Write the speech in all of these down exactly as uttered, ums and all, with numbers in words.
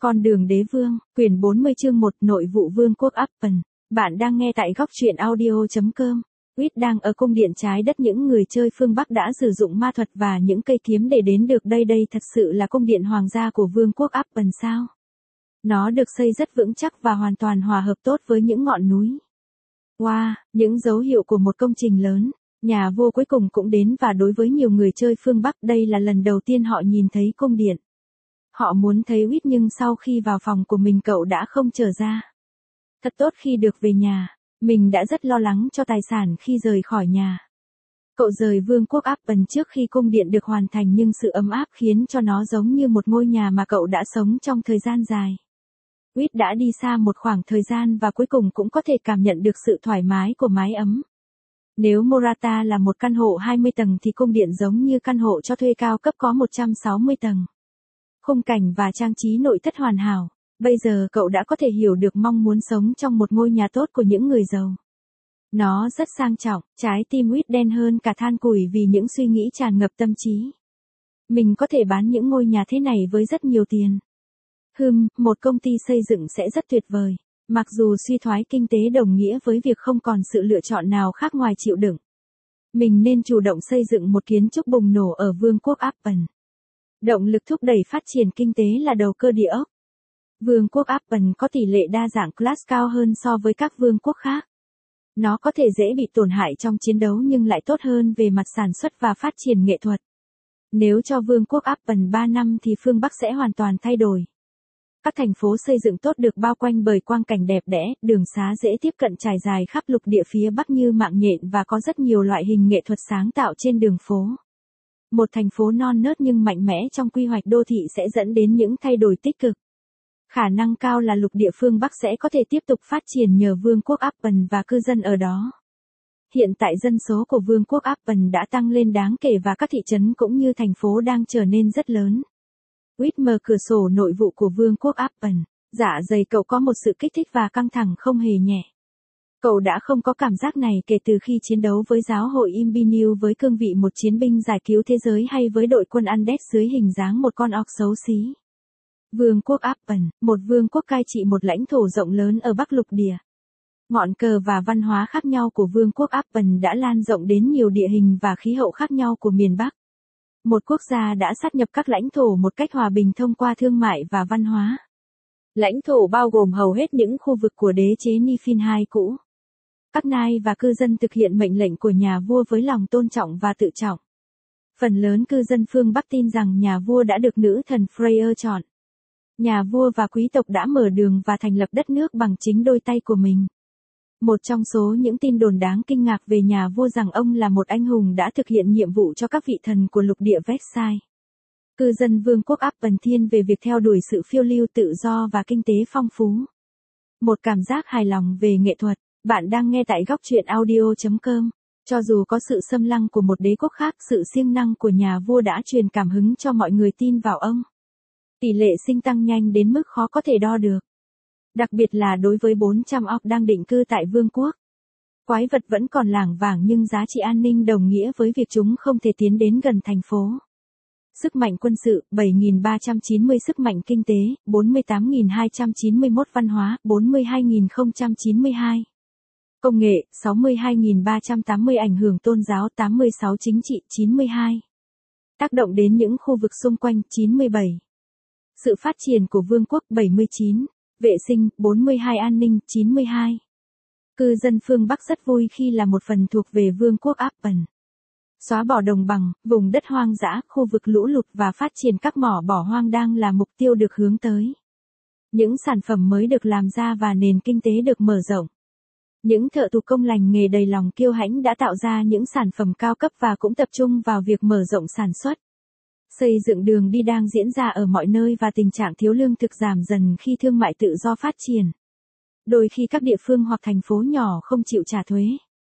Con đường đế vương, quyển bốn mươi chương một nội vụ vương quốc Appen. Bạn đang nghe tại góc truyện audio.com. Quýt đang ở cung điện trái đất, những người chơi phương Bắc đã sử dụng ma thuật và những cây kiếm để đến được đây. Đây thật sự là cung điện hoàng gia của vương quốc Appen sao? Nó được xây rất vững chắc và hoàn toàn hòa hợp tốt với những ngọn núi. Wow, những dấu hiệu của một công trình lớn. Nhà vua cuối cùng cũng đến, và đối với nhiều người chơi phương Bắc đây là lần đầu tiên họ nhìn thấy cung điện. Họ muốn thấy Quýt, nhưng sau khi vào phòng của mình cậu đã không trở ra. Thật tốt khi được về nhà. Mình đã rất lo lắng cho tài sản khi rời khỏi nhà. Cậu rời vương quốc Appen trước khi cung điện được hoàn thành, nhưng sự ấm áp khiến cho nó giống như một ngôi nhà mà cậu đã sống trong thời gian dài. Quýt đã đi xa một khoảng thời gian và cuối cùng cũng có thể cảm nhận được sự thoải mái của mái ấm. Nếu Morata là một căn hộ hai mươi tầng thì cung điện giống như căn hộ cho thuê cao cấp có một trăm sáu mươi tầng. Khung cảnh và trang trí nội thất hoàn hảo. Bây giờ cậu đã có thể hiểu được mong muốn sống trong một ngôi nhà tốt của những người giàu. Nó rất sang trọng, trái tim Quýt đen hơn cả than củi vì những suy nghĩ tràn ngập tâm trí. Mình có thể bán những ngôi nhà thế này với rất nhiều tiền. Hừm, một công ty xây dựng sẽ rất tuyệt vời. Mặc dù suy thoái kinh tế đồng nghĩa với việc không còn sự lựa chọn nào khác ngoài chịu đựng. Mình nên chủ động xây dựng một kiến trúc bùng nổ ở vương quốc Appen. Động lực thúc đẩy phát triển kinh tế là đầu cơ địa ốc. Vương quốc Appen có tỷ lệ đa dạng class cao hơn so với các vương quốc khác. Nó có thể dễ bị tổn hại trong chiến đấu nhưng lại tốt hơn về mặt sản xuất và phát triển nghệ thuật. Nếu cho vương quốc Appen ba năm thì phương Bắc sẽ hoàn toàn thay đổi. Các thành phố xây dựng tốt được bao quanh bởi quang cảnh đẹp đẽ, đường xá dễ tiếp cận trải dài khắp lục địa phía Bắc như mạng nhện, và có rất nhiều loại hình nghệ thuật sáng tạo trên đường phố. Một thành phố non nớt nhưng mạnh mẽ trong quy hoạch đô thị sẽ dẫn đến những thay đổi tích cực. Khả năng cao là lục địa phương Bắc sẽ có thể tiếp tục phát triển nhờ vương quốc Appen và cư dân ở đó. Hiện tại dân số của vương quốc Appen đã tăng lên đáng kể và các thị trấn cũng như thành phố đang trở nên rất lớn. Quýt mở cửa sổ nội vụ của vương quốc Appen. Dạ dày cậu có một sự kích thích và căng thẳng không hề nhẹ. Cậu đã không có cảm giác này kể từ khi chiến đấu với giáo hội Imbinu với cương vị một chiến binh giải cứu thế giới, hay với đội quân Undead dưới hình dáng một con ọc xấu xí. Vương quốc Appen, một vương quốc cai trị một lãnh thổ rộng lớn ở Bắc lục địa. Ngọn cờ và văn hóa khác nhau của vương quốc Appen đã lan rộng đến nhiều địa hình và khí hậu khác nhau của miền Bắc. Một quốc gia đã sát nhập các lãnh thổ một cách hòa bình thông qua thương mại và văn hóa. Lãnh thổ bao gồm hầu hết những khu vực của đế chế Niflheim cũ. Các nai và cư dân thực hiện mệnh lệnh của nhà vua với lòng tôn trọng và tự trọng. Phần lớn cư dân phương Bắc tin rằng nhà vua đã được nữ thần Freyr chọn. Nhà vua và quý tộc đã mở đường và thành lập đất nước bằng chính đôi tay của mình. Một trong số những tin đồn đáng kinh ngạc về nhà vua rằng ông là một anh hùng đã thực hiện nhiệm vụ cho các vị thần của lục địa Versailles. Cư dân vương quốc Appen thiên về việc theo đuổi sự phiêu lưu tự do và kinh tế phong phú. Một cảm giác hài lòng về nghệ thuật. Bạn đang nghe tại góc truyện audio.com. Cho dù có sự xâm lăng của một đế quốc khác, sự siêng năng của nhà vua đã truyền cảm hứng cho mọi người tin vào ông. Tỷ lệ sinh tăng nhanh đến mức khó có thể đo được. Đặc biệt là đối với bốn trăm óc đang định cư tại vương quốc. Quái vật vẫn còn lảng vảng nhưng giá trị an ninh đồng nghĩa với việc chúng không thể tiến đến gần thành phố. Sức mạnh quân sự, bảy nghìn ba trăm chín mươi sức mạnh kinh tế, bốn mươi tám nghìn hai trăm chín mươi mốt văn hóa, bốn mươi hai nghìn không trăm chín mươi hai. Công nghệ, sáu mươi hai nghìn ba trăm tám mươi ảnh hưởng tôn giáo, tám mươi sáu chính trị, chín mươi hai. Tác động đến những khu vực xung quanh, chín mươi bảy. Sự phát triển của vương quốc, bảy mươi chín. Vệ sinh, bốn mươi hai an ninh, chín mươi hai. Cư dân phương Bắc rất vui khi là một phần thuộc về vương quốc Appen. Xóa bỏ đồng bằng, vùng đất hoang dã, khu vực lũ lụt và phát triển các mỏ bỏ hoang đang là mục tiêu được hướng tới. Những sản phẩm mới được làm ra và nền kinh tế được mở rộng. Những thợ thủ công lành nghề đầy lòng kiêu hãnh đã tạo ra những sản phẩm cao cấp và cũng tập trung vào việc mở rộng sản xuất. Xây dựng đường đi đang diễn ra ở mọi nơi và tình trạng thiếu lương thực giảm dần khi thương mại tự do phát triển. Đôi khi các địa phương hoặc thành phố nhỏ không chịu trả thuế.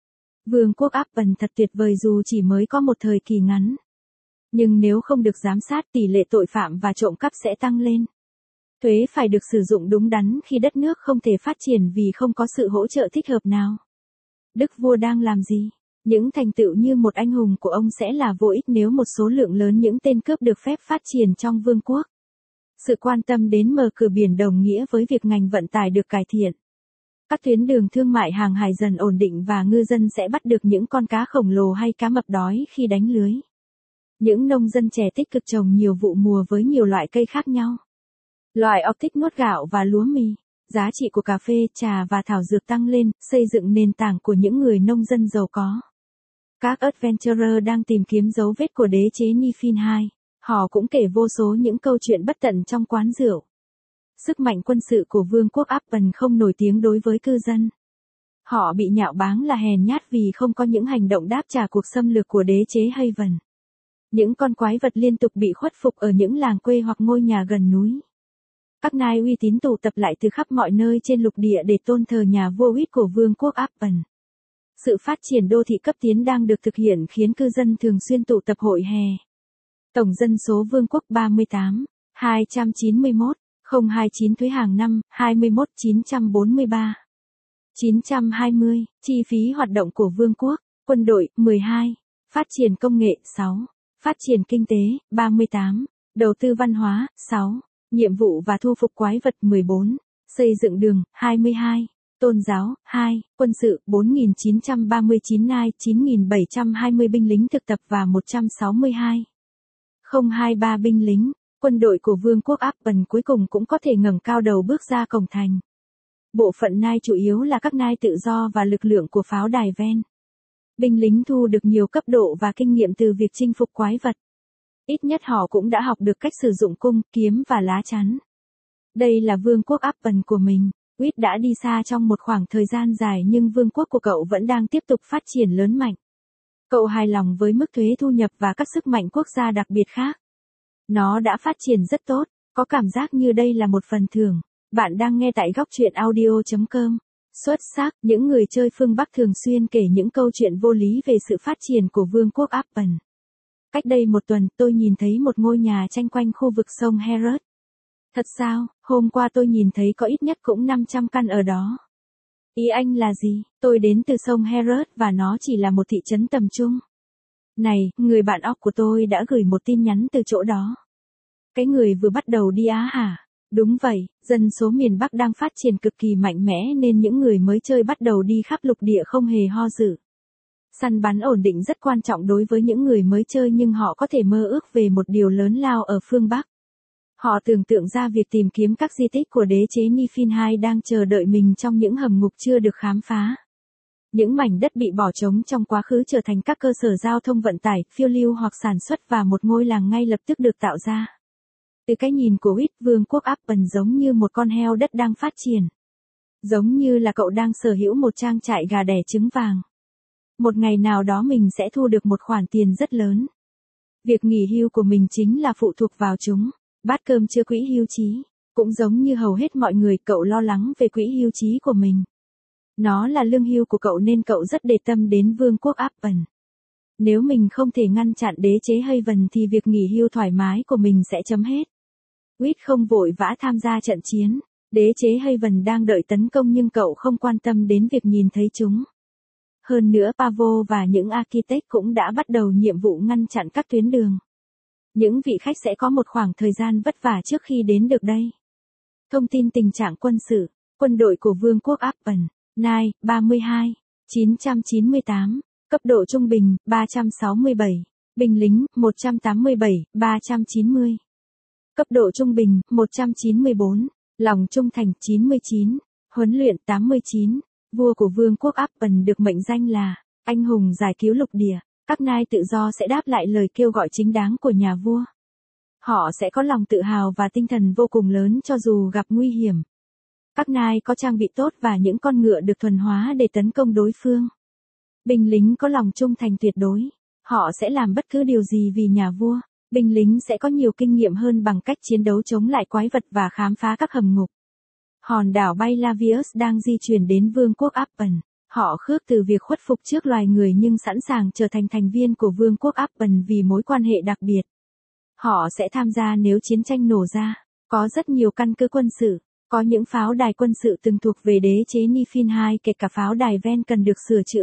Vương quốc Appen thật tuyệt vời dù chỉ mới có một thời kỳ ngắn. Nhưng nếu không được giám sát, tỷ lệ tội phạm và trộm cắp sẽ tăng lên. Thuế phải được sử dụng đúng đắn khi đất nước không thể phát triển vì không có sự hỗ trợ thích hợp nào. Đức vua đang làm gì? Những thành tựu như một anh hùng của ông sẽ là vô ích nếu một số lượng lớn những tên cướp được phép phát triển trong vương quốc. Sự quan tâm đến mở cửa biển đồng nghĩa với việc ngành vận tải được cải thiện. Các tuyến đường thương mại hàng hải dần ổn định và ngư dân sẽ bắt được những con cá khổng lồ hay cá mập đói khi đánh lưới. Những nông dân trẻ tích cực trồng nhiều vụ mùa với nhiều loại cây khác nhau. Loại ọc thích nuốt gạo và lúa mì. Giá trị của cà phê, trà và thảo dược tăng lên, xây dựng nền tảng của những người nông dân giàu có. Các adventurer đang tìm kiếm dấu vết của đế chế Nifin hai. Họ cũng kể vô số những câu chuyện bất tận trong quán rượu. Sức mạnh quân sự của vương quốc Appen không nổi tiếng đối với cư dân. Họ bị nhạo báng là hèn nhát vì không có những hành động đáp trả cuộc xâm lược của đế chế Haven. Những con quái vật liên tục bị khuất phục ở những làng quê hoặc ngôi nhà gần núi. Các nai uy tín tụ tập lại từ khắp mọi nơi trên lục địa để tôn thờ nhà vua Huyết của vương quốc Appen. Sự phát triển đô thị cấp tiến đang được thực hiện khiến cư dân thường xuyên tụ tập hội hè. Tổng dân số vương quốc ba mươi tám, hai trăm chín mươi mốt, không hai chín thuế hàng năm, hai mươi mốt chín trăm bốn mươi ba. chín trăm hai mươi, chi phí hoạt động của vương quốc, quân đội, mười hai, phát triển công nghệ, sáu, phát triển kinh tế, ba mươi tám, đầu tư văn hóa, sáu, nhiệm vụ và thu phục quái vật, mười bốn, xây dựng đường, hai mươi hai, tôn giáo, hai, quân sự, bốn nghìn chín trăm ba mươi chín nai, chín nghìn bảy trăm hai mươi binh lính thực tập và một trăm sáu mươi hai. không hai ba binh lính, quân đội của vương quốc Appen cuối cùng cũng có thể ngẩng cao đầu bước ra cổng thành. Bộ phận nai chủ yếu là các nai tự do và lực lượng của pháo đài ven. Binh lính thu được nhiều cấp độ và kinh nghiệm từ việc chinh phục quái vật. Ít nhất họ cũng đã học được cách sử dụng cung, kiếm và lá chắn. Đây là vương quốc Appen của mình. Whit đã đi xa trong một khoảng thời gian dài nhưng vương quốc của cậu vẫn đang tiếp tục phát triển lớn mạnh. Cậu hài lòng với mức thuế thu nhập và các sức mạnh quốc gia đặc biệt khác. Nó đã phát triển rất tốt, có cảm giác như đây là một phần thưởng. Bạn đang nghe tại góc truyện audio chấm com. Xuất sắc, những người chơi phương Bắc thường xuyên kể những câu chuyện vô lý về sự phát triển của vương quốc Appen. Cách đây một tuần, tôi nhìn thấy một ngôi nhà tranh quanh khu vực sông Herod. Thật sao, hôm qua tôi nhìn thấy có ít nhất cũng năm trăm căn ở đó. Ý anh là gì? Tôi đến từ sông Herod và nó chỉ là một thị trấn tầm trung. Này, người bạn óc của tôi đã gửi một tin nhắn từ chỗ đó. Cái người vừa bắt đầu đi Á hả? Đúng vậy, dân số miền Bắc đang phát triển cực kỳ mạnh mẽ nên những người mới chơi bắt đầu đi khắp lục địa không hề ho dự. Săn bắn ổn định rất quan trọng đối với những người mới chơi nhưng họ có thể mơ ước về một điều lớn lao ở phương Bắc. Họ tưởng tượng ra việc tìm kiếm các di tích của đế chế Nifin hai đang chờ đợi mình trong những hầm ngục chưa được khám phá. Những mảnh đất bị bỏ trống trong quá khứ trở thành các cơ sở giao thông vận tải, phiêu lưu hoặc sản xuất và một ngôi làng ngay lập tức được tạo ra. Từ cái nhìn của Whit, vương quốc Appen giống như một con heo đất đang phát triển. Giống như là cậu đang sở hữu một trang trại gà đẻ trứng vàng. Một ngày nào đó mình sẽ thu được một khoản tiền rất lớn. Việc nghỉ hưu của mình chính là phụ thuộc vào chúng. Bát cơm chưa quỹ hưu trí. Cũng giống như hầu hết mọi người, cậu lo lắng về quỹ hưu trí của mình. Nó là lương hưu của cậu nên cậu rất để tâm đến vương quốc Appen. Nếu mình không thể ngăn chặn đế chế Haven thì việc nghỉ hưu thoải mái của mình sẽ chấm hết. Whit không vội vã tham gia trận chiến. Đế chế Haven đang đợi tấn công nhưng cậu không quan tâm đến việc nhìn thấy chúng. Hơn nữa Pavo và những architect cũng đã bắt đầu nhiệm vụ ngăn chặn các tuyến đường. Những vị khách sẽ có một khoảng thời gian vất vả trước khi đến được đây. Thông tin tình trạng quân sự, quân đội của vương quốc Appen, Nai, ba mươi hai, chín trăm chín mươi tám, cấp độ trung bình, ba trăm sáu mươi bảy, binh lính, một trăm tám mươi bảy, ba trăm chín mươi. Cấp độ trung bình, một trăm chín mươi bốn, lòng trung thành, chín mươi chín, huấn luyện, tám mươi chín. Vua của vương quốc Appen được mệnh danh là anh hùng giải cứu lục địa. Các nai tự do sẽ đáp lại lời kêu gọi chính đáng của nhà vua. Họ sẽ có lòng tự hào và tinh thần vô cùng lớn cho dù gặp nguy hiểm. Các nai có trang bị tốt và những con ngựa được thuần hóa để tấn công đối phương. Binh lính có lòng trung thành tuyệt đối. Họ sẽ làm bất cứ điều gì vì nhà vua. Binh lính sẽ có nhiều kinh nghiệm hơn bằng cách chiến đấu chống lại quái vật và khám phá các hầm ngục. Hòn đảo Baylavius đang di chuyển đến vương quốc Appen. Họ khước từ việc khuất phục trước loài người nhưng sẵn sàng trở thành thành viên của vương quốc Appen vì mối quan hệ đặc biệt. Họ sẽ tham gia nếu chiến tranh nổ ra. Có rất nhiều căn cứ quân sự. Có những pháo đài quân sự từng thuộc về đế chế Nifin hai kể cả pháo đài ven cần được sửa chữa.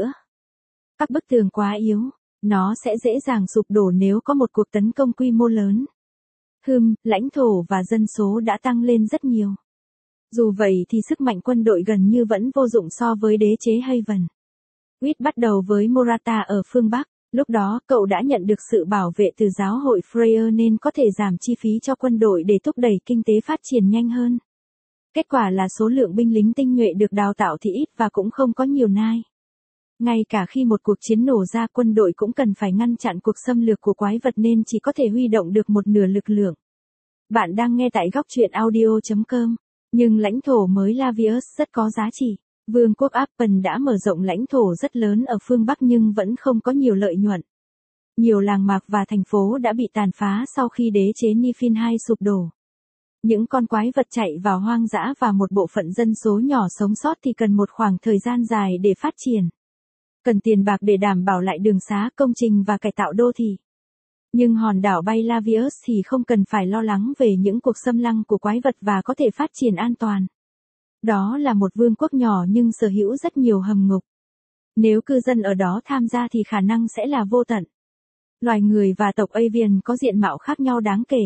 Các bức tường quá yếu. Nó sẽ dễ dàng sụp đổ nếu có một cuộc tấn công quy mô lớn. Hừm, lãnh thổ và dân số đã tăng lên rất nhiều. Dù vậy thì sức mạnh quân đội gần như vẫn vô dụng so với đế chế Haven. Reed bắt đầu với Morata ở phương Bắc, lúc đó cậu đã nhận được sự bảo vệ từ giáo hội Freya nên có thể giảm chi phí cho quân đội để thúc đẩy kinh tế phát triển nhanh hơn. Kết quả là số lượng binh lính tinh nhuệ được đào tạo thì ít và cũng không có nhiều nai. Ngay cả khi một cuộc chiến nổ ra, quân đội cũng cần phải ngăn chặn cuộc xâm lược của quái vật nên chỉ có thể huy động được một nửa lực lượng. Bạn đang nghe tại góc truyện audio chấm com. Nhưng lãnh thổ mới Lavius rất có giá trị. Vương quốc Appen đã mở rộng lãnh thổ rất lớn ở phương Bắc nhưng vẫn không có nhiều lợi nhuận. Nhiều làng mạc và thành phố đã bị tàn phá sau khi đế chế Nifin hai sụp đổ. Những con quái vật chạy vào hoang dã và một bộ phận dân số nhỏ sống sót thì cần một khoảng thời gian dài để phát triển. Cần tiền bạc để đảm bảo lại đường xá, công trình và cải tạo đô thị. Nhưng hòn đảo bay Lavius thì không cần phải lo lắng về những cuộc xâm lăng của quái vật và có thể phát triển an toàn. Đó là một vương quốc nhỏ nhưng sở hữu rất nhiều hầm ngục. Nếu cư dân ở đó tham gia thì khả năng sẽ là vô tận. Loài người và tộc Avian có diện mạo khác nhau đáng kể.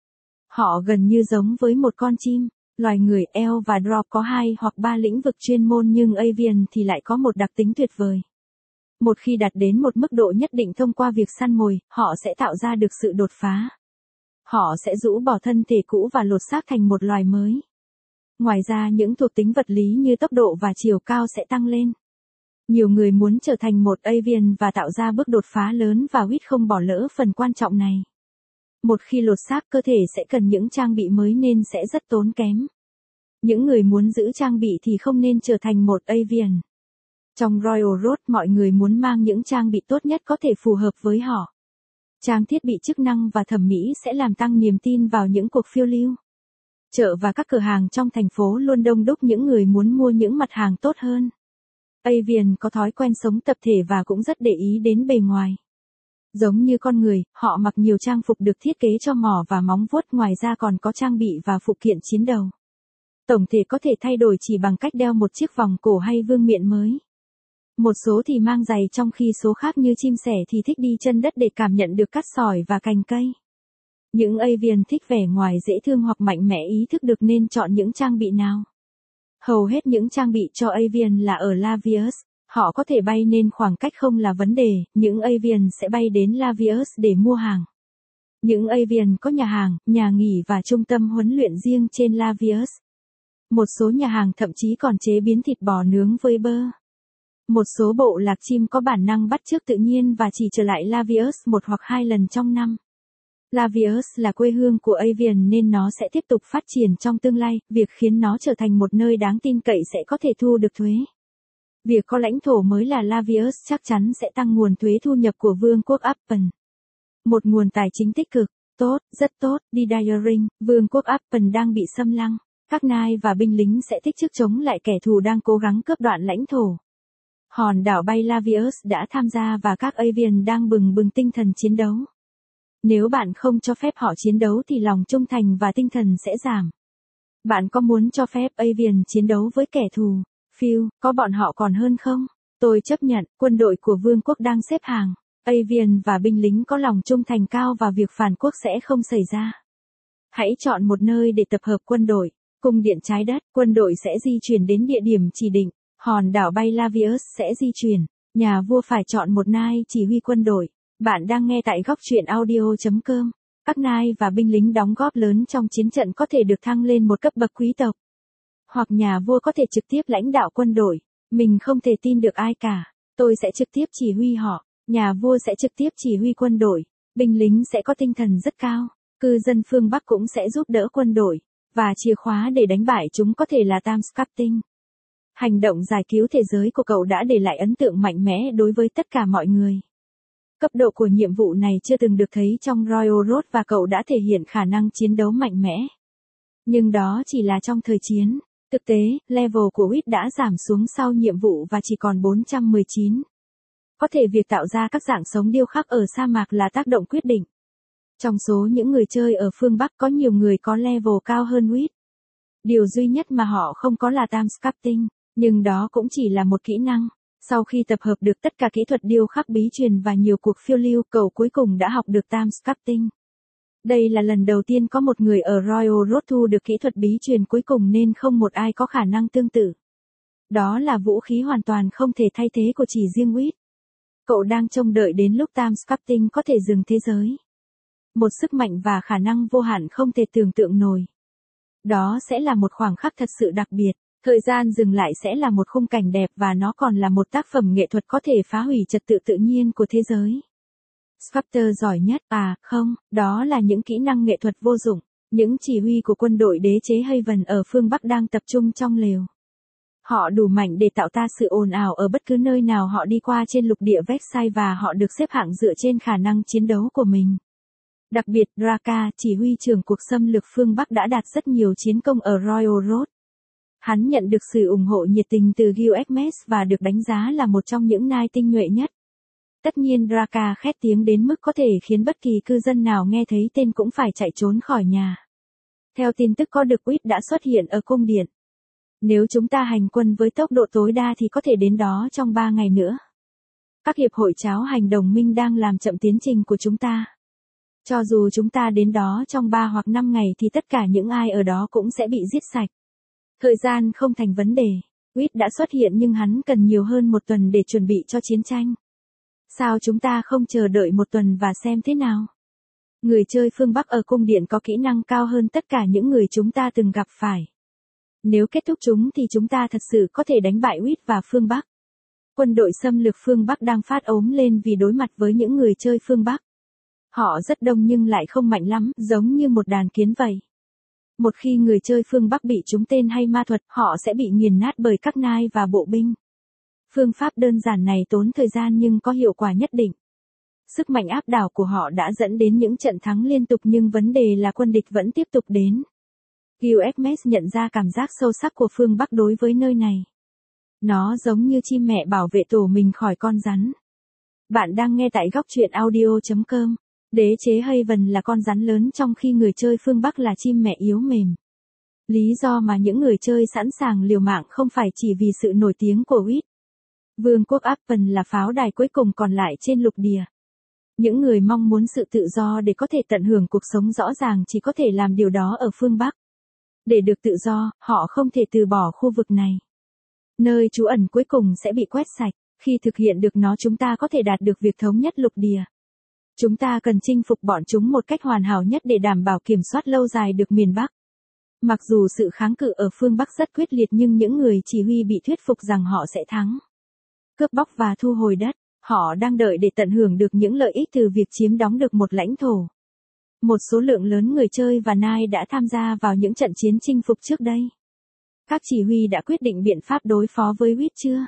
Họ gần như giống với một con chim. Loài người Elf và Drop có hai hoặc ba lĩnh vực chuyên môn nhưng Avian thì lại có một đặc tính tuyệt vời. Một khi đạt đến một mức độ nhất định thông qua việc săn mồi, họ sẽ tạo ra được sự đột phá. Họ sẽ rũ bỏ thân thể cũ và lột xác thành một loài mới. Ngoài ra những thuộc tính vật lý như tốc độ và chiều cao sẽ tăng lên. Nhiều người muốn trở thành một Avian và tạo ra bước đột phá lớn và Reed không bỏ lỡ phần quan trọng này. Một khi lột xác, cơ thể sẽ cần những trang bị mới nên sẽ rất tốn kém. Những người muốn giữ trang bị thì không nên trở thành một Avian. Trong Royal Road, mọi người muốn mang những trang bị tốt nhất có thể phù hợp với họ. Trang thiết bị chức năng và thẩm mỹ sẽ làm tăng niềm tin vào những cuộc phiêu lưu. Chợ và các cửa hàng trong thành phố luôn đông đúc những người muốn mua những mặt hàng tốt hơn. Avian có thói quen sống tập thể và cũng rất để ý đến bề ngoài. Giống như con người, họ mặc nhiều trang phục được thiết kế cho mỏ và móng vuốt, ngoài ra còn có trang bị và phụ kiện chiến đấu. Tổng thể có thể thay đổi chỉ bằng cách đeo một chiếc vòng cổ hay vương miện mới. Một số thì mang giày trong khi số khác như chim sẻ thì thích đi chân đất để cảm nhận được cát sỏi và cành cây. Những Avian thích vẻ ngoài dễ thương hoặc mạnh mẽ, ý thức được nên chọn những trang bị nào. Hầu hết những trang bị cho Avian là ở Lavius. Họ có thể bay nên khoảng cách không là vấn đề, những Avian sẽ bay đến Lavius để mua hàng. Những Avian có nhà hàng, nhà nghỉ và trung tâm huấn luyện riêng trên Lavius. Một số nhà hàng thậm chí còn chế biến thịt bò nướng với bơ. Một số bộ lạc chim có bản năng bắt chước tự nhiên và chỉ trở lại Lavius một hoặc hai lần trong năm. Lavius là quê hương của Avian nên nó sẽ tiếp tục phát triển trong tương lai, việc khiến nó trở thành một nơi đáng tin cậy sẽ có thể thu được thuế. Việc có lãnh thổ mới là Lavius chắc chắn sẽ tăng nguồn thuế thu nhập của Vương quốc Appen. Một nguồn tài chính tích cực, tốt, rất tốt, đi Diring, Vương quốc Appen đang bị xâm lăng. Các nai và binh lính sẽ tích chức chống lại kẻ thù đang cố gắng cướp đoạt lãnh thổ. Hòn đảo bay Lavius đã tham gia và các Avian đang bừng bừng tinh thần chiến đấu. Nếu bạn không cho phép họ chiến đấu thì lòng trung thành và tinh thần sẽ giảm. Bạn có muốn cho phép Avian chiến đấu với kẻ thù? Phil, có bọn họ còn hơn không? Tôi chấp nhận, quân đội của vương quốc đang xếp hàng. Avian và binh lính có lòng trung thành cao và việc phản quốc sẽ không xảy ra. Hãy chọn một nơi để tập hợp quân đội. Cung điện trái đất, quân đội sẽ di chuyển đến địa điểm chỉ định. Hòn đảo bay Lavius sẽ di chuyển. Nhà vua phải chọn một nai chỉ huy quân đội. Bạn đang nghe tại góc truyện audio chấm com. Các nai và binh lính đóng góp lớn trong chiến trận có thể được thăng lên một cấp bậc quý tộc. Hoặc nhà vua có thể trực tiếp lãnh đạo quân đội. Mình không thể tin được ai cả. Tôi sẽ trực tiếp chỉ huy họ. Nhà vua sẽ trực tiếp chỉ huy quân đội. Binh lính sẽ có tinh thần rất cao. Cư dân phương Bắc cũng sẽ giúp đỡ quân đội. Và chìa khóa để đánh bại chúng có thể là Times Captain. Hành động giải cứu thế giới của cậu đã để lại ấn tượng mạnh mẽ đối với tất cả mọi người. Cấp độ của nhiệm vụ này chưa từng được thấy trong Royal Road và cậu đã thể hiện khả năng chiến đấu mạnh mẽ. Nhưng đó chỉ là trong thời chiến. Thực tế, level của Reed đã giảm xuống sau nhiệm vụ và chỉ còn bốn trăm mười chín. Có thể việc tạo ra các dạng sống điêu khắc ở sa mạc là tác động quyết định. Trong số những người chơi ở phương Bắc có nhiều người có level cao hơn Reed. Điều duy nhất mà họ không có là Time Sculpting, nhưng đó cũng chỉ là một kỹ năng. Sau khi tập hợp được tất cả kỹ thuật điêu khắc bí truyền và nhiều cuộc phiêu lưu, cậu cuối cùng đã học được Time Sculpting. Đây là lần đầu tiên có một người ở Royal Road thu được kỹ thuật bí truyền cuối cùng nên không một ai có khả năng tương tự. Đó là vũ khí hoàn toàn không thể thay thế của chỉ riêng Wit. Cậu đang trông đợi đến lúc Time Sculpting có thể dừng thế giới. Một sức mạnh và khả năng vô hạn không thể tưởng tượng nổi. Đó sẽ là một khoảng khắc thật sự đặc biệt. Thời gian dừng lại sẽ là một khung cảnh đẹp và nó còn là một tác phẩm nghệ thuật có thể phá hủy trật tự tự nhiên của thế giới. Sculptor giỏi nhất, à, không, đó là những kỹ năng nghệ thuật vô dụng. Những chỉ huy của quân đội đế chế Haven ở phương Bắc đang tập trung trong lều. Họ đủ mạnh để tạo ra sự ồn ào ở bất cứ nơi nào họ đi qua trên lục địa Vexai và họ được xếp hạng dựa trên khả năng chiến đấu của mình. Đặc biệt, Draka, chỉ huy trưởng cuộc xâm lược phương Bắc đã đạt rất nhiều chiến công ở Royal Road. Hắn nhận được sự ủng hộ nhiệt tình từ Gilgamesh và được đánh giá là một trong những nai tinh nhuệ nhất. Tất nhiên Draka khét tiếng đến mức có thể khiến bất kỳ cư dân nào nghe thấy tên cũng phải chạy trốn khỏi nhà. Theo tin tức có được, Wit đã xuất hiện ở cung điện. Nếu chúng ta hành quân với tốc độ tối đa thì có thể đến đó trong ba ngày nữa. Các hiệp hội cháo hành đồng minh đang làm chậm tiến trình của chúng ta. Cho dù chúng ta đến đó trong ba hoặc năm ngày thì tất cả những ai ở đó cũng sẽ bị giết sạch. Thời gian không thành vấn đề. Wit đã xuất hiện nhưng hắn cần nhiều hơn một tuần để chuẩn bị cho chiến tranh. Sao chúng ta không chờ đợi một tuần và xem thế nào? Người chơi phương Bắc ở cung điện có kỹ năng cao hơn tất cả những người chúng ta từng gặp phải. Nếu kết thúc chúng thì chúng ta thật sự có thể đánh bại Wit và phương Bắc. Quân đội xâm lược phương Bắc đang phát ốm lên vì đối mặt với những người chơi phương Bắc. Họ rất đông nhưng lại không mạnh lắm, giống như một đàn kiến vậy. Một khi người chơi phương Bắc bị trúng tên hay ma thuật, họ sẽ bị nghiền nát bởi các nai và bộ binh. Phương pháp đơn giản này tốn thời gian nhưng có hiệu quả nhất định. Sức mạnh áp đảo của họ đã dẫn đến những trận thắng liên tục nhưng vấn đề là quân địch vẫn tiếp tục đến. Gilgamesh nhận ra cảm giác sâu sắc của phương Bắc đối với nơi này. Nó giống như chim mẹ bảo vệ tổ mình khỏi con rắn. Bạn đang nghe tại góc truyện audio chấm com. Đế chế Haven là con rắn lớn trong khi người chơi phương Bắc là chim mẹ yếu mềm. Lý do mà những người chơi sẵn sàng liều mạng không phải chỉ vì sự nổi tiếng của Wit. Vương quốc Appen là pháo đài cuối cùng còn lại trên lục địa. Những người mong muốn sự tự do để có thể tận hưởng cuộc sống rõ ràng chỉ có thể làm điều đó ở phương Bắc. Để được tự do, họ không thể từ bỏ khu vực này. Nơi trú ẩn cuối cùng sẽ bị quét sạch. Khi thực hiện được nó chúng ta có thể đạt được việc thống nhất lục địa. Chúng ta cần chinh phục bọn chúng một cách hoàn hảo nhất để đảm bảo kiểm soát lâu dài được miền Bắc. Mặc dù sự kháng cự ở phương Bắc rất quyết liệt nhưng những người chỉ huy bị thuyết phục rằng họ sẽ thắng. Cướp bóc và thu hồi đất, họ đang đợi để tận hưởng được những lợi ích từ việc chiếm đóng được một lãnh thổ. Một số lượng lớn người chơi và nai đã tham gia vào những trận chiến chinh phục trước đây. Các chỉ huy đã quyết định biện pháp đối phó với Wit chưa?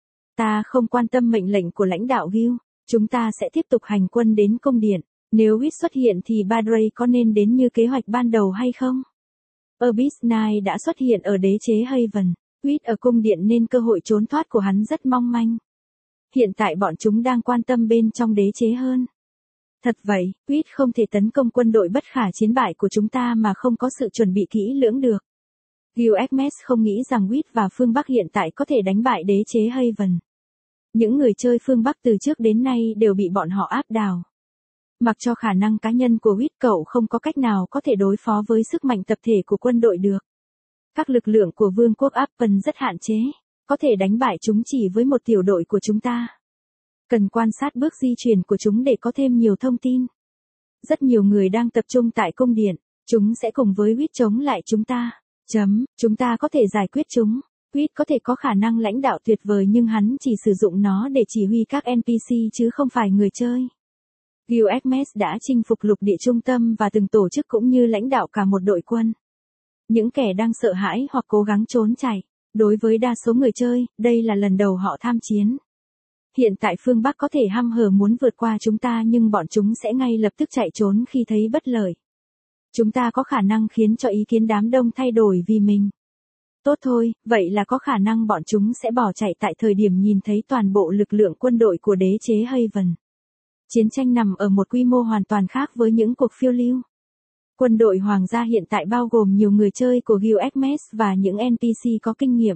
Ta không quan tâm mệnh lệnh của lãnh đạo Gil. Chúng ta sẽ tiếp tục hành quân đến cung điện. Nếu Wit xuất hiện thì Badray có nên đến như kế hoạch ban đầu hay không? Abyss Knight đã xuất hiện ở đế chế Haven. Wit ở cung điện nên cơ hội trốn thoát của hắn rất mong manh. Hiện tại bọn chúng đang quan tâm bên trong đế chế hơn. Thật vậy, Wit không thể tấn công quân đội bất khả chiến bại của chúng ta mà không có sự chuẩn bị kỹ lưỡng được. Gilgamesh không nghĩ rằng Wit và phương Bắc hiện tại có thể đánh bại đế chế Haven. Những người chơi phương Bắc từ trước đến nay đều bị bọn họ áp đảo. Mặc cho khả năng cá nhân của Wit, cậu không có cách nào có thể đối phó với sức mạnh tập thể của quân đội được. Các lực lượng của Vương quốc Appen rất hạn chế, có thể đánh bại chúng chỉ với một tiểu đội của chúng ta. Cần quan sát bước di chuyển của chúng để có thêm nhiều thông tin. Rất nhiều người đang tập trung tại cung điện, chúng sẽ cùng với Wit chống lại chúng ta. Chấm, chúng ta có thể giải quyết chúng. Wit có thể có khả năng lãnh đạo tuyệt vời nhưng hắn chỉ sử dụng nó để chỉ huy các en pê xê chứ không phải người chơi. Gilgamesh đã chinh phục lục địa trung tâm và từng tổ chức cũng như lãnh đạo cả một đội quân. Những kẻ đang sợ hãi hoặc cố gắng trốn chạy. Đối với đa số người chơi, đây là lần đầu họ tham chiến. Hiện tại phương Bắc có thể hăm hở muốn vượt qua chúng ta nhưng bọn chúng sẽ ngay lập tức chạy trốn khi thấy bất lợi. Chúng ta có khả năng khiến cho ý kiến đám đông thay đổi vì mình. Tốt thôi, vậy là có khả năng bọn chúng sẽ bỏ chạy tại thời điểm nhìn thấy toàn bộ lực lượng quân đội của đế chế Haven. Chiến tranh nằm ở một quy mô hoàn toàn khác với những cuộc phiêu lưu. Quân đội hoàng gia hiện tại bao gồm nhiều người chơi của Gilgamesh và những en pê xê có kinh nghiệm.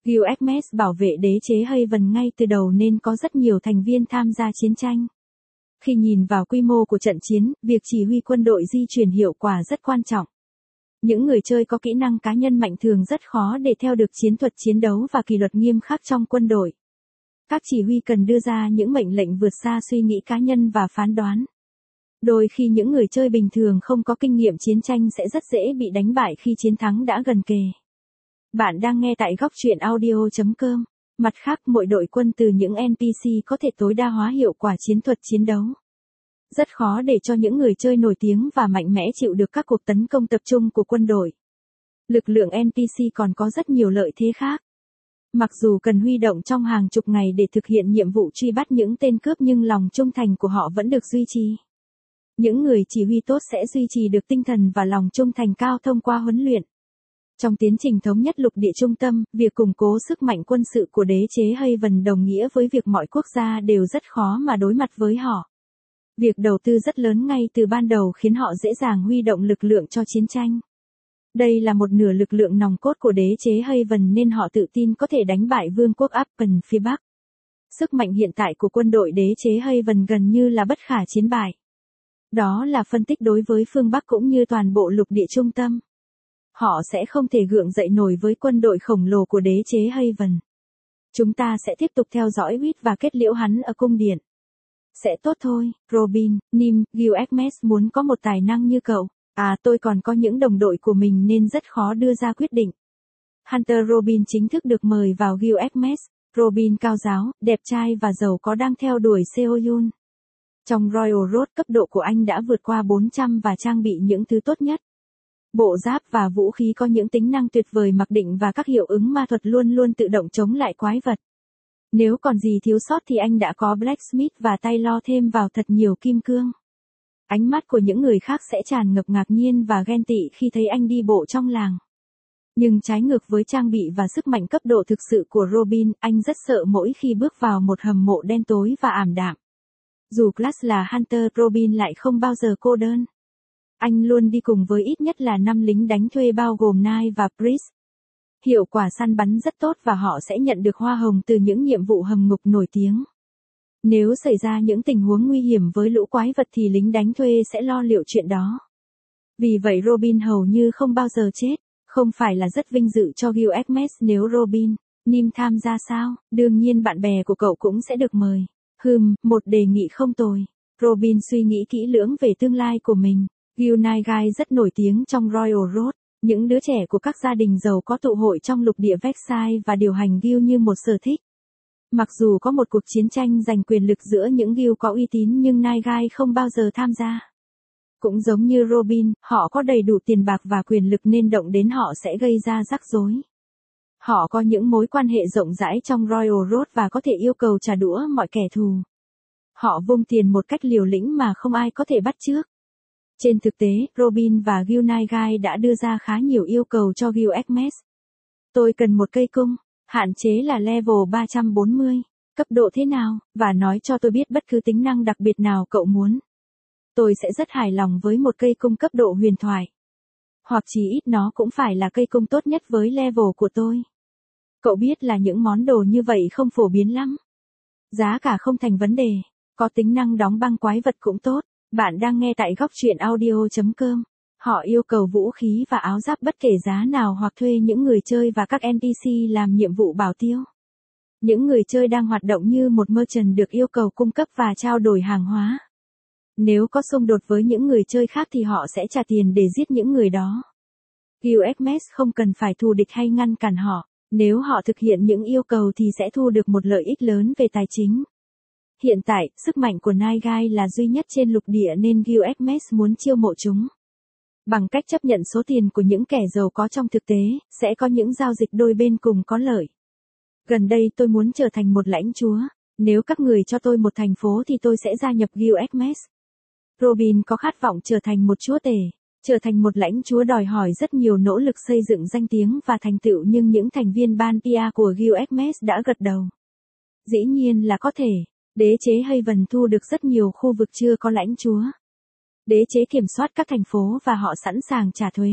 Gilgamesh bảo vệ đế chế Haven ngay từ đầu nên có rất nhiều thành viên tham gia chiến tranh. Khi nhìn vào quy mô của trận chiến, việc chỉ huy quân đội di chuyển hiệu quả rất quan trọng. Những người chơi có kỹ năng cá nhân mạnh thường rất khó để theo được chiến thuật chiến đấu và kỷ luật nghiêm khắc trong quân đội. Các chỉ huy cần đưa ra những mệnh lệnh vượt xa suy nghĩ cá nhân và phán đoán. Đôi khi những người chơi bình thường không có kinh nghiệm chiến tranh sẽ rất dễ bị đánh bại khi chiến thắng đã gần kề. Bạn đang nghe tại góc truyện audio chấm com. Mặt khác, mỗi đội quân từ những en pê xê có thể tối đa hóa hiệu quả chiến thuật chiến đấu. Rất khó để cho những người chơi nổi tiếng và mạnh mẽ chịu được các cuộc tấn công tập trung của quân đội. Lực lượng en pê xê còn có rất nhiều lợi thế khác. Mặc dù cần huy động trong hàng chục ngày để thực hiện nhiệm vụ truy bắt những tên cướp nhưng lòng trung thành của họ vẫn được duy trì. Những người chỉ huy tốt sẽ duy trì được tinh thần và lòng trung thành cao thông qua huấn luyện. Trong tiến trình thống nhất lục địa trung tâm, việc củng cố sức mạnh quân sự của đế chế Haven đồng nghĩa với việc mọi quốc gia đều rất khó mà đối mặt với họ. Việc đầu tư rất lớn ngay từ ban đầu khiến họ dễ dàng huy động lực lượng cho chiến tranh. Đây là một nửa lực lượng nòng cốt của đế chế Haven nên họ tự tin có thể đánh bại vương quốc Appen phía Bắc. Sức mạnh hiện tại của quân đội đế chế Haven gần như là bất khả chiến bại. Đó là phân tích đối với phương Bắc cũng như toàn bộ lục địa trung tâm. Họ sẽ không thể gượng dậy nổi với quân đội khổng lồ của đế chế Haven. Chúng ta sẽ tiếp tục theo dõi Whit và kết liễu hắn ở cung điện. Sẽ tốt thôi, Robin, Nim, Gilgamesh muốn có một tài năng như cậu. À, tôi còn có những đồng đội của mình nên rất khó đưa ra quyết định. Hunter Robin chính thức được mời vào Gilgamesh. Robin cao giáo, đẹp trai và giàu có đang theo đuổi Seoyun. Trong Royal Road, cấp độ của anh đã vượt qua bốn trăm và trang bị những thứ tốt nhất. Bộ giáp và vũ khí có những tính năng tuyệt vời mặc định và các hiệu ứng ma thuật luôn luôn tự động chống lại quái vật. Nếu còn gì thiếu sót thì anh đã có Blacksmith và tay lo thêm vào thật nhiều kim cương. Ánh mắt của những người khác sẽ tràn ngập ngạc nhiên và ghen tị khi thấy anh đi bộ trong làng. Nhưng trái ngược với trang bị và sức mạnh cấp độ thực sự của Robin, anh rất sợ mỗi khi bước vào một hầm mộ đen tối và ảm đạm. Dù class là Hunter, Robin lại không bao giờ cô đơn. Anh luôn đi cùng với ít nhất là năm lính đánh thuê bao gồm Knight và Priest. Hiệu quả săn bắn rất tốt và họ sẽ nhận được hoa hồng từ những nhiệm vụ hầm ngục nổi tiếng. Nếu xảy ra những tình huống nguy hiểm với lũ quái vật thì lính đánh thuê sẽ lo liệu chuyện đó. Vì vậy Robin hầu như không bao giờ chết. Không phải là rất vinh dự cho Gilgamesh nếu Robin, Nim tham gia sao? Đương nhiên bạn bè của cậu cũng sẽ được mời. Hừm, một đề nghị không tồi. Robin suy nghĩ kỹ lưỡng về tương lai của mình. Gilgamesh rất nổi tiếng trong Royal Road. Những đứa trẻ của các gia đình giàu có tụ hội trong lục địa Vexai và điều hành Gil như một sở thích. Mặc dù có một cuộc chiến tranh giành quyền lực giữa những Gil có uy tín nhưng Naigai không bao giờ tham gia. Cũng giống như Robin, họ có đầy đủ tiền bạc và quyền lực nên động đến họ sẽ gây ra rắc rối. Họ có những mối quan hệ rộng rãi trong Royal Road và có thể yêu cầu trả đũa mọi kẻ thù. Họ vung tiền một cách liều lĩnh mà không ai có thể bắt chước. Trên thực tế, Robin và Gilgamesh đã đưa ra khá nhiều yêu cầu cho Gilgamesh. Tôi cần một cây cung, hạn chế là level ba trăm bốn mươi, cấp độ thế nào, và nói cho tôi biết bất cứ tính năng đặc biệt nào cậu muốn. Tôi sẽ rất hài lòng với một cây cung cấp độ huyền thoại. Hoặc chỉ ít nó cũng phải là cây cung tốt nhất với level của tôi. Cậu biết là những món đồ như vậy không phổ biến lắm. Giá cả không thành vấn đề, có tính năng đóng băng quái vật cũng tốt. Bạn đang nghe tại góc truyện audio chấm com. Họ yêu cầu vũ khí và áo giáp bất kể giá nào hoặc thuê những người chơi và các en pê xê làm nhiệm vụ bảo tiêu. Những người chơi đang hoạt động như một merchant được yêu cầu cung cấp và trao đổi hàng hóa. Nếu có xung đột với những người chơi khác thì họ sẽ trả tiền để giết những người đó. Gilgamesh không cần phải thù địch hay ngăn cản họ. Nếu họ thực hiện những yêu cầu thì sẽ thu được một lợi ích lớn về tài chính. Hiện tại, sức mạnh của Naigai là duy nhất trên lục địa nên Gilgamesh muốn chiêu mộ chúng. Bằng cách chấp nhận số tiền của những kẻ giàu có trong thực tế, sẽ có những giao dịch đôi bên cùng có lợi. Gần đây tôi muốn trở thành một lãnh chúa. Nếu các người cho tôi một thành phố thì tôi sẽ gia nhập Gilgamesh. Robin có khát vọng trở thành một chúa tể. Trở thành một lãnh chúa đòi hỏi rất nhiều nỗ lực xây dựng danh tiếng và thành tựu nhưng những thành viên ban pê a của Gilgamesh đã gật đầu. Dĩ nhiên là có thể. Đế chế Haven thu được rất nhiều khu vực chưa có lãnh chúa. Đế chế kiểm soát các thành phố và họ sẵn sàng trả thuế.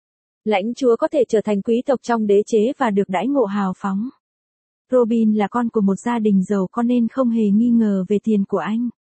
Lãnh chúa có thể trở thành quý tộc trong đế chế và được đãi ngộ hào phóng. Robin là con của một gia đình giàu có nên không hề nghi ngờ về tiền của anh.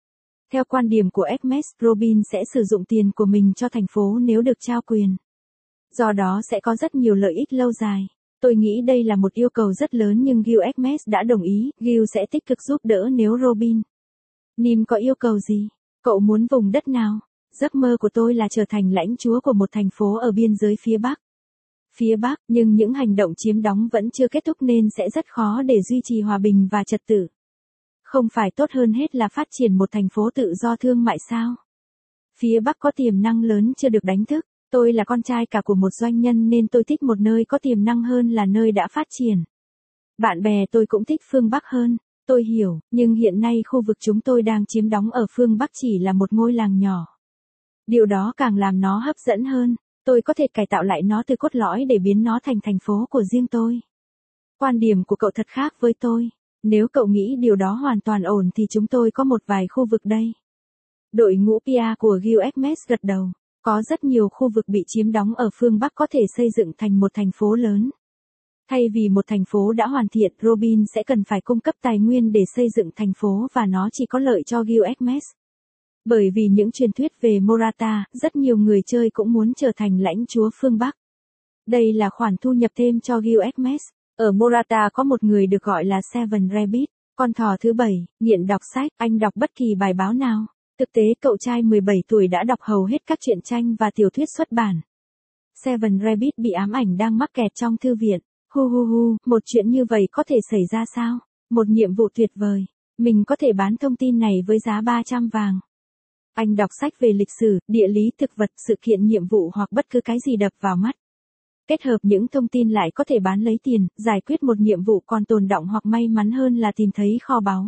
Theo quan điểm của Hermes, Robin sẽ sử dụng tiền của mình cho thành phố nếu được trao quyền. Do đó sẽ có rất nhiều lợi ích lâu dài. Tôi nghĩ đây là một yêu cầu rất lớn nhưng Gil Hermes đã đồng ý, Gil sẽ tích cực giúp đỡ nếu Robin. Nim có yêu cầu gì? Cậu muốn vùng đất nào? Giấc mơ của tôi là trở thành lãnh chúa của một thành phố ở biên giới phía Bắc. Phía Bắc, nhưng những hành động chiếm đóng vẫn chưa kết thúc nên sẽ rất khó để duy trì hòa bình và trật tự. Không phải tốt hơn hết là phát triển một thành phố tự do thương mại sao? Phía Bắc có tiềm năng lớn chưa được đánh thức. Tôi là con trai cả của một doanh nhân nên tôi thích một nơi có tiềm năng hơn là nơi đã phát triển. Bạn bè tôi cũng thích phương Bắc hơn. Tôi hiểu, nhưng hiện nay khu vực chúng tôi đang chiếm đóng ở phương Bắc chỉ là một ngôi làng nhỏ. Điều đó càng làm nó hấp dẫn hơn. Tôi có thể cải tạo lại nó từ cốt lõi để biến nó thành thành phố của riêng tôi. Quan điểm của cậu thật khác với tôi. Nếu cậu nghĩ điều đó hoàn toàn ổn thì chúng tôi có một vài khu vực đây. Đội ngũ pê e của Gil Hermes gật đầu. Có rất nhiều khu vực bị chiếm đóng ở phương Bắc có thể xây dựng thành một thành phố lớn. Thay vì một thành phố đã hoàn thiện, Robin sẽ cần phải cung cấp tài nguyên để xây dựng thành phố và nó chỉ có lợi cho Gil Hermes. Bởi vì những truyền thuyết về Morata, rất nhiều người chơi cũng muốn trở thành lãnh chúa phương Bắc. Đây là khoản thu nhập thêm cho Gil Hermes. Ở Morata có một người được gọi là Seven Rabbit, con thỏ thứ bảy, nghiện đọc sách, anh đọc bất kỳ bài báo nào. Thực tế cậu trai mười bảy tuổi đã đọc hầu hết các truyện tranh và tiểu thuyết xuất bản. Seven Rabbit bị ám ảnh đang mắc kẹt trong thư viện. Hu hu hu, một chuyện như vậy có thể xảy ra sao? Một nhiệm vụ tuyệt vời. Mình có thể bán thông tin này với giá ba trăm vàng. Anh đọc sách về lịch sử, địa lý, thực vật, sự kiện, nhiệm vụ hoặc bất cứ cái gì đập vào mắt. Kết hợp những thông tin lại có thể bán lấy tiền, giải quyết một nhiệm vụ còn tồn đọng hoặc may mắn hơn là tìm thấy kho báu.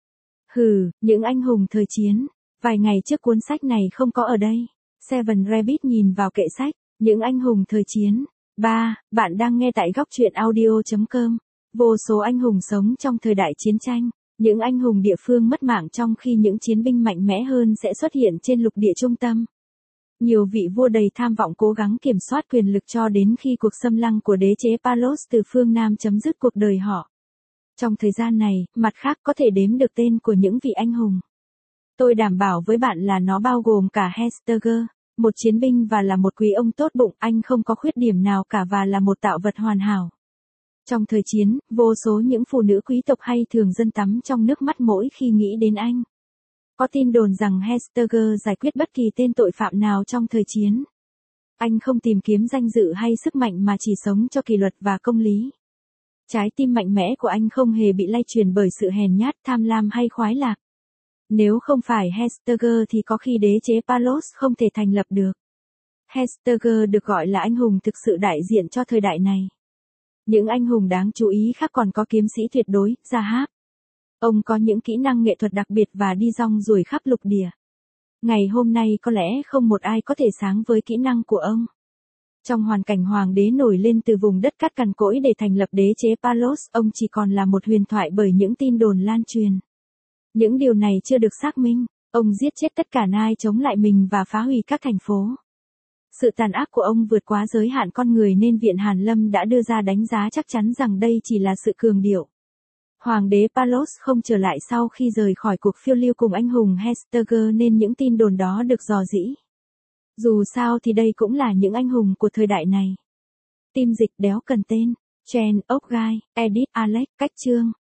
Hừ, những anh hùng thời chiến. Vài ngày trước cuốn sách này không có ở đây. Seven Rabbit nhìn vào kệ sách, những anh hùng thời chiến. ba. Bạn đang nghe tại góc truyện audio chấm com. Vô số anh hùng sống trong thời đại chiến tranh. Những anh hùng địa phương mất mạng trong khi những chiến binh mạnh mẽ hơn sẽ xuất hiện trên lục địa trung tâm. Nhiều vị vua đầy tham vọng cố gắng kiểm soát quyền lực cho đến khi cuộc xâm lăng của đế chế Palos từ phương Nam chấm dứt cuộc đời họ. Trong thời gian này, mặt khác có thể đếm được tên của những vị anh hùng. Tôi đảm bảo với bạn là nó bao gồm cả Hesteger, một chiến binh và là một quý ông tốt bụng, anh không có khuyết điểm nào cả và là một tạo vật hoàn hảo. Trong thời chiến, vô số những phụ nữ quý tộc hay thường dân tắm trong nước mắt mỗi khi nghĩ đến anh. Có tin đồn rằng Hesteger giải quyết bất kỳ tên tội phạm nào trong thời chiến. Anh không tìm kiếm danh dự hay sức mạnh mà chỉ sống cho kỷ luật và công lý. Trái tim mạnh mẽ của anh không hề bị lay truyền bởi sự hèn nhát, tham lam hay khoái lạc. Nếu không phải Hesteger thì có khi đế chế Palos không thể thành lập được. Hesteger được gọi là anh hùng thực sự đại diện cho thời đại này. Những anh hùng đáng chú ý khác còn có kiếm sĩ tuyệt đối, Rahab. Ông có những kỹ năng nghệ thuật đặc biệt và đi rong ruổi khắp lục địa. Ngày hôm nay có lẽ không một ai có thể sánh với kỹ năng của ông. Trong hoàn cảnh hoàng đế nổi lên từ vùng đất cát cằn cỗi để thành lập đế chế Palos, ông chỉ còn là một huyền thoại bởi những tin đồn lan truyền. Những điều này chưa được xác minh. Ông giết chết tất cả nai chống lại mình và phá hủy các thành phố. Sự tàn ác của ông vượt quá giới hạn con người nên Viện Hàn Lâm đã đưa ra đánh giá chắc chắn rằng đây chỉ là sự cường điệu. Hoàng đế Palos không trở lại sau khi rời khỏi cuộc phiêu lưu cùng anh hùng Hesteger nên những tin đồn đó được rò rỉ. Dù sao thì đây cũng là những anh hùng của thời đại này. Tim dịch đéo cần tên. Chen, ốc gai, edit, Alex, cách chương.